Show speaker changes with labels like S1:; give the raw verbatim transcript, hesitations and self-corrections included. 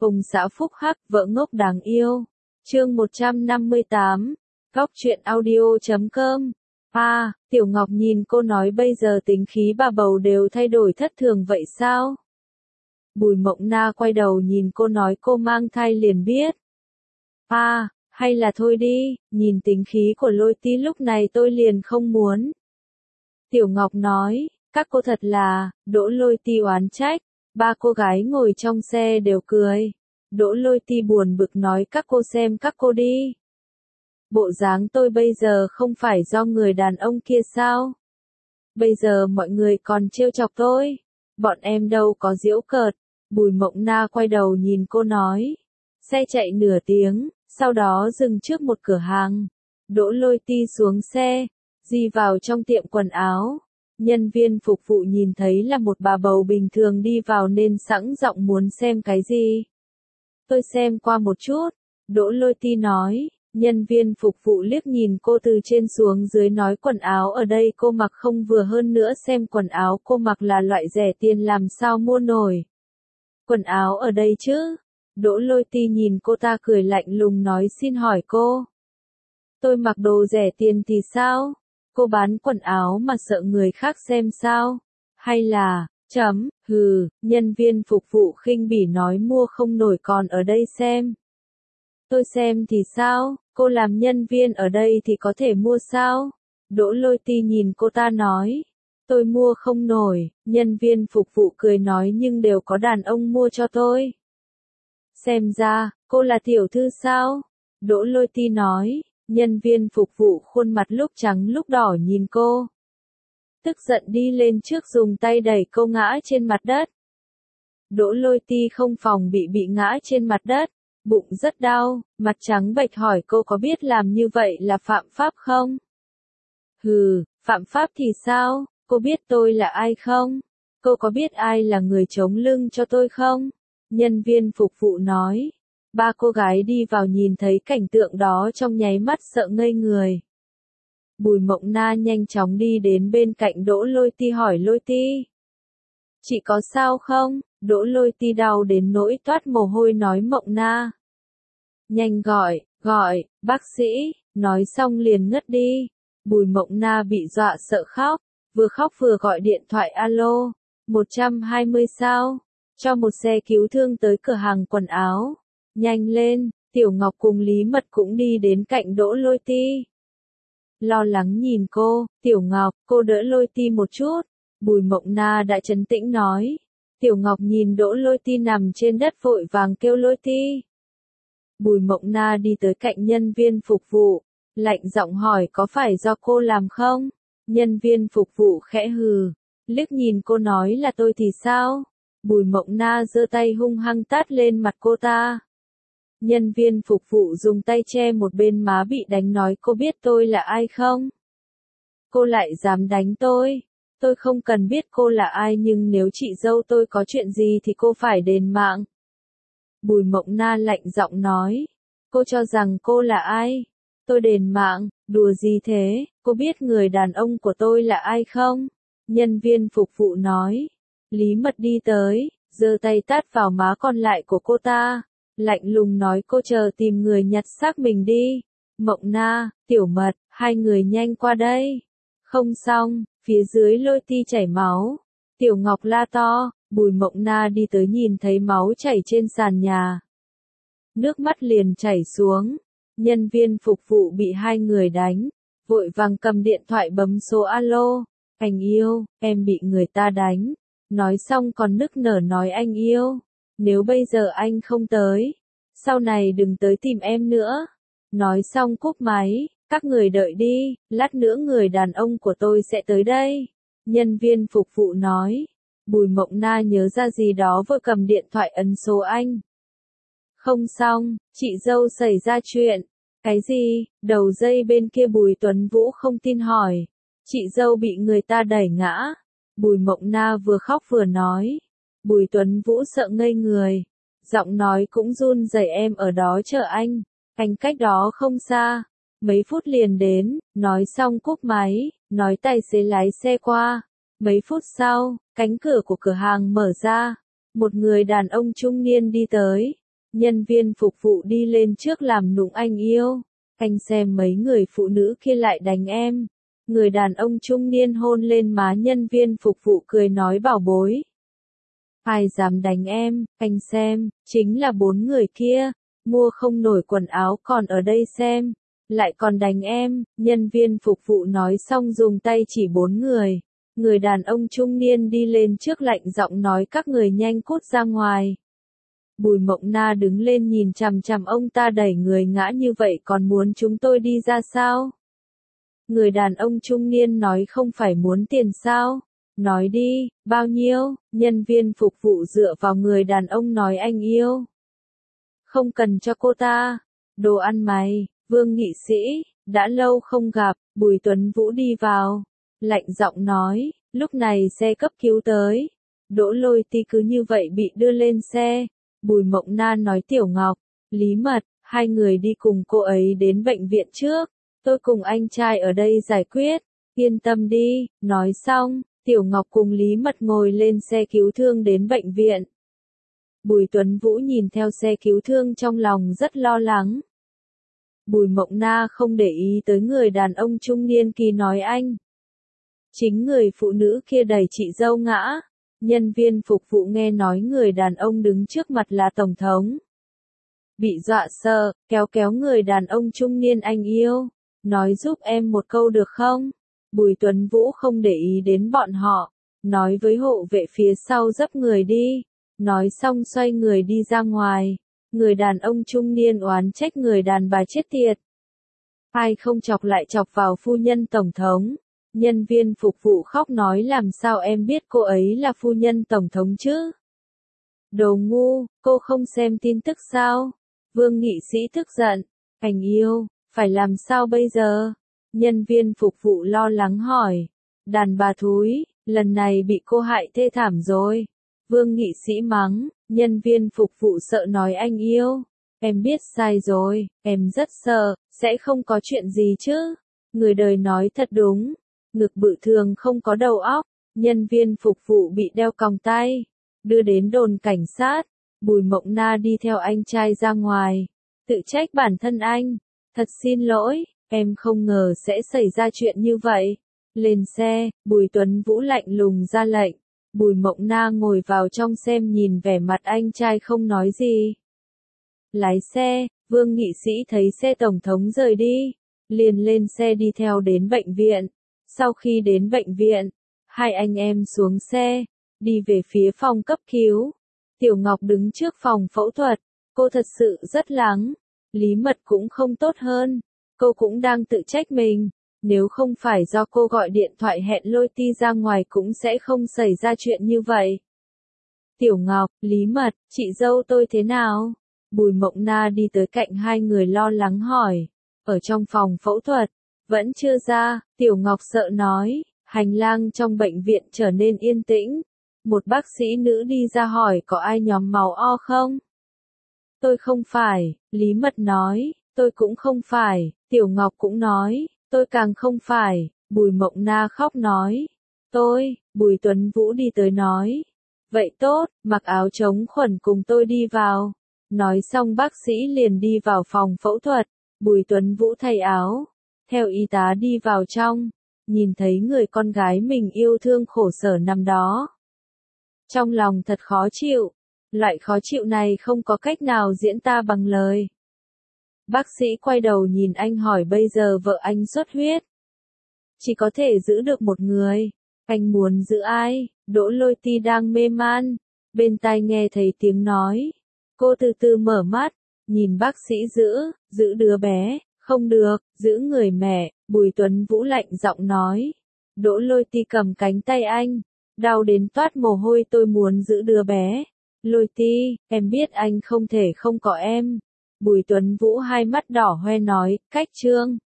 S1: Ông xã phúc hắc, vợ ngốc đáng yêu. Chương một trăm năm mươi tám. Góc truyện audio chấm com. À, Tiểu Ngọc nhìn cô nói bây giờ tính khí bà bầu đều thay đổi thất thường vậy sao? Bùi Mộng Na quay đầu nhìn cô nói cô mang thai liền biết. À, hay là thôi đi, nhìn tính khí của Lôi Ti lúc này tôi liền không muốn. Tiểu Ngọc nói, các cô thật là, Đỗ Lôi Ti oán trách. Ba cô gái ngồi trong xe đều cười. Đỗ Lôi Ti buồn bực nói các cô xem các cô đi. Bộ dáng tôi bây giờ không phải do người đàn ông kia sao? Bây giờ mọi người còn trêu chọc tôi. Bọn em đâu có giễu cợt. Bùi Mộng Na quay đầu nhìn cô nói. Xe chạy nửa tiếng, sau đó dừng trước một cửa hàng. Đỗ Lôi Ti xuống xe, di vào trong tiệm quần áo. Nhân viên phục vụ nhìn thấy là một bà bầu bình thường đi vào nên sẵn giọng muốn xem cái gì. Tôi xem qua một chút, Đỗ Lôi Ti nói. Nhân viên phục vụ liếc nhìn cô từ trên xuống dưới nói quần áo ở đây cô mặc không vừa, hơn nữa xem quần áo cô mặc là loại rẻ tiền làm sao mua nổi. Quần áo ở đây chứ? Đỗ Lôi Ti nhìn cô ta cười lạnh lùng nói xin hỏi cô. Tôi mặc đồ rẻ tiền thì sao? Cô bán quần áo mà sợ người khác xem sao? Hay là, chấm, hừ, nhân viên phục vụ khinh bỉ nói mua không nổi còn ở đây xem. Tôi xem thì sao, cô làm nhân viên ở đây thì có thể mua sao? Đỗ Lôi Ti nhìn cô ta nói. Tôi mua không nổi, nhân viên phục vụ cười nói nhưng đều có đàn ông mua cho tôi. Xem ra, cô là tiểu thư sao? Đỗ Lôi Ti nói. Nhân viên phục vụ khuôn mặt lúc trắng lúc đỏ nhìn cô. Tức giận đi lên trước dùng tay đẩy cô ngã trên mặt đất. Đỗ Lôi Ti không phòng bị bị ngã trên mặt đất, bụng rất đau, mặt trắng bệch hỏi cô có biết làm như vậy là phạm pháp không? Hừ, phạm pháp thì sao, cô biết tôi là ai không? Cô có biết ai là người chống lưng cho tôi không? Nhân viên phục vụ nói. Ba cô gái đi vào nhìn thấy cảnh tượng đó trong nháy mắt sợ ngây người. Bùi Mộng Na nhanh chóng đi đến bên cạnh Đỗ Lôi Ti hỏi Lôi Ti. Chị có sao không? Đỗ Lôi Ti đau đến nỗi toát mồ hôi nói Mộng Na. Nhanh gọi, gọi, bác sĩ, nói xong liền ngất đi. Bùi Mộng Na bị dọa sợ khóc, vừa khóc vừa gọi điện thoại alo, một trăm hai mươi sao, cho một xe cứu thương tới cửa hàng quần áo. Nhanh lên, Tiểu Ngọc cùng Lý Mật cũng đi đến cạnh Đỗ Lôi Ti. Lo lắng nhìn cô, Tiểu Ngọc, cô đỡ Lôi Ti một chút. Bùi Mộng Na đã trấn tĩnh nói. Tiểu Ngọc nhìn Đỗ Lôi Ti nằm trên đất vội vàng kêu Lôi Ti. Bùi Mộng Na đi tới cạnh nhân viên phục vụ, lạnh giọng hỏi có phải do cô làm không? Nhân viên phục vụ khẽ hừ, liếc nhìn cô nói là tôi thì sao? Bùi Mộng Na giơ tay hung hăng tát lên mặt cô ta. Nhân viên phục vụ dùng tay che một bên má bị đánh nói cô biết tôi là ai không? Cô lại dám đánh tôi? Tôi không cần biết cô là ai nhưng nếu chị dâu tôi có chuyện gì thì cô phải đền mạng. Bùi Mộng Na lạnh giọng nói. Cô cho rằng cô là ai? Tôi đền mạng, đùa gì thế? Cô biết người đàn ông của tôi là ai không? Nhân viên phục vụ nói. Lý Mật đi tới, giơ tay tát vào má còn lại của cô ta. Lạnh lùng nói cô chờ tìm người nhặt xác mình đi. Mộng Na, Tiểu Mật, hai người nhanh qua đây. Không xong, phía dưới Lôi Ti chảy máu. Tiểu Ngọc la to, Bùi Mộng Na đi tới nhìn thấy máu chảy trên sàn nhà. Nước mắt liền chảy xuống. Nhân viên phục vụ bị hai người đánh, vội vàng cầm điện thoại bấm số alo. Anh yêu, em bị người ta đánh. Nói xong còn nức nở nói anh yêu. Nếu bây giờ anh không tới, sau này đừng tới tìm em nữa. Nói xong cúp máy, các người đợi đi, lát nữa người đàn ông của tôi sẽ tới đây. Nhân viên phục vụ nói. Bùi Mộng Na nhớ ra gì đó vội cầm điện thoại ấn số anh. Không xong, chị dâu xảy ra chuyện. Cái gì? Đầu dây bên kia Bùi Tuấn Vũ không tin hỏi. Chị dâu bị người ta đẩy ngã. Bùi Mộng Na vừa khóc vừa nói. Bùi Tuấn Vũ sợ ngây người. Giọng nói cũng run rẩy em ở đó chờ anh. Anh cách đó không xa. Mấy phút liền đến, nói xong cúp máy, nói tài xế lái xe qua. Mấy phút sau, cánh cửa của cửa hàng mở ra. Một người đàn ông trung niên đi tới. Nhân viên phục vụ đi lên trước làm nũng anh yêu. Anh xem mấy người phụ nữ kia lại đánh em. Người đàn ông trung niên hôn lên má nhân viên phục vụ cười nói bảo bối. Ai dám đánh em, anh xem, chính là bốn người kia. Mua không nổi quần áo còn ở đây xem. Lại còn đánh em, nhân viên phục vụ nói xong dùng tay chỉ bốn người. Người đàn ông trung niên đi lên trước lạnh giọng nói các người nhanh cút ra ngoài. Bùi Mộng Na đứng lên nhìn chằm chằm ông ta đẩy người ngã như vậy còn muốn chúng tôi đi ra sao? Người đàn ông trung niên nói không phải muốn tiền sao? Nói đi, bao nhiêu? Nhân viên phục vụ dựa vào người đàn ông nói anh yêu. Không cần cho cô ta. Đồ ăn mày, Vương nghị sĩ, đã lâu không gặp, Bùi Tuấn Vũ đi vào. Lạnh giọng nói, lúc này xe cấp cứu tới. Đỗ Lôi Ti cứ như vậy bị đưa lên xe. Bùi Mộng Na nói Tiểu Ngọc, Lý Mật, hai người đi cùng cô ấy đến bệnh viện trước. Tôi cùng anh trai ở đây giải quyết. Yên tâm đi, nói xong, Tiểu Ngọc cùng Lý Mật ngồi lên xe cứu thương đến bệnh viện. Bùi Tuấn Vũ nhìn theo xe cứu thương trong lòng rất lo lắng. Bùi Mộng Na không để ý tới người đàn ông trung niên kỳ nói anh. Chính người phụ nữ kia đẩy chị dâu ngã. Nhân viên phục vụ nghe nói người đàn ông đứng trước mặt là Tổng thống. Bị dọa sợ, kéo kéo người đàn ông trung niên anh yêu. Nói giúp em một câu được không? Bùi Tuấn Vũ không để ý đến bọn họ. Nói với hộ vệ phía sau dấp người đi. Nói xong xoay người đi ra ngoài. Người đàn ông trung niên oán trách người đàn bà chết tiệt. Ai không chọc lại chọc vào phu nhân Tổng thống. Nhân viên phục vụ khóc nói làm sao em biết cô ấy là phu nhân Tổng thống chứ? Đồ ngu, cô không xem tin tức sao? Vương nghị sĩ tức giận. Anh yêu, phải làm sao bây giờ? Nhân viên phục vụ lo lắng hỏi. Đàn bà thúi, lần này bị cô hại thê thảm rồi. Vương nghị sĩ mắng, nhân viên phục vụ sợ nói anh yêu. Em biết sai rồi, em rất sợ, sẽ không có chuyện gì chứ? Người đời nói thật đúng. Ngực bự thường không có đầu óc. Nhân viên phục vụ bị đeo còng tay. Đưa đến đồn cảnh sát. Bùi Mộng Na đi theo anh trai ra ngoài. Tự trách bản thân anh. Thật xin lỗi, em không ngờ sẽ xảy ra chuyện như vậy. Lên xe, Bùi Tuấn Vũ lạnh lùng ra lệnh. Bùi Mộng Na ngồi vào trong xem nhìn vẻ mặt anh trai không nói gì. Lái xe, Vương nghị sĩ thấy xe Tổng thống rời đi. Liền lên xe đi theo đến bệnh viện. Sau khi đến bệnh viện, hai anh em xuống xe, đi về phía phòng cấp cứu. Tiểu Ngọc đứng trước phòng phẫu thuật, cô thật sự rất lắng. Lý Mật cũng không tốt hơn, cô cũng đang tự trách mình. Nếu không phải do cô gọi điện thoại hẹn Lôi Ti ra ngoài cũng sẽ không xảy ra chuyện như vậy. Tiểu Ngọc, Lý Mật, chị dâu tôi thế nào? Bùi Mộng Na đi tới cạnh hai người lo lắng hỏi. Ở trong phòng phẫu thuật. Vẫn chưa ra, Tiểu Ngọc sợ nói, hành lang trong bệnh viện trở nên yên tĩnh. Một bác sĩ nữ đi ra hỏi có ai nhóm máu O không? Tôi không phải, Lý Mật nói, tôi cũng không phải, Tiểu Ngọc cũng nói, tôi càng không phải, Bùi Mộng Na khóc nói. Tôi, Bùi Tuấn Vũ đi tới nói. Vậy tốt, mặc áo chống khuẩn cùng tôi đi vào. Nói xong bác sĩ liền đi vào phòng phẫu thuật, Bùi Tuấn Vũ thay áo. Theo y tá đi vào trong, nhìn thấy người con gái mình yêu thương khổ sở nằm đó. Trong lòng thật khó chịu, loại khó chịu này không có cách nào diễn tả bằng lời. Bác sĩ quay đầu nhìn anh hỏi bây giờ vợ anh xuất huyết. Chỉ có thể giữ được một người, anh muốn giữ ai? Đỗ Lôi Ti đang mê man, bên tai nghe thấy tiếng nói. Cô từ từ mở mắt, nhìn bác sĩ giữ, giữ đứa bé. Không được, giữ người mẹ, Bùi Tuấn Vũ lạnh giọng nói. Đỗ Lôi Ti cầm cánh tay anh, đau đến toát mồ hôi tôi muốn giữ đứa bé. Lôi Ti, em biết anh không thể không có em. Bùi Tuấn Vũ hai mắt đỏ hoe nói, cách trương.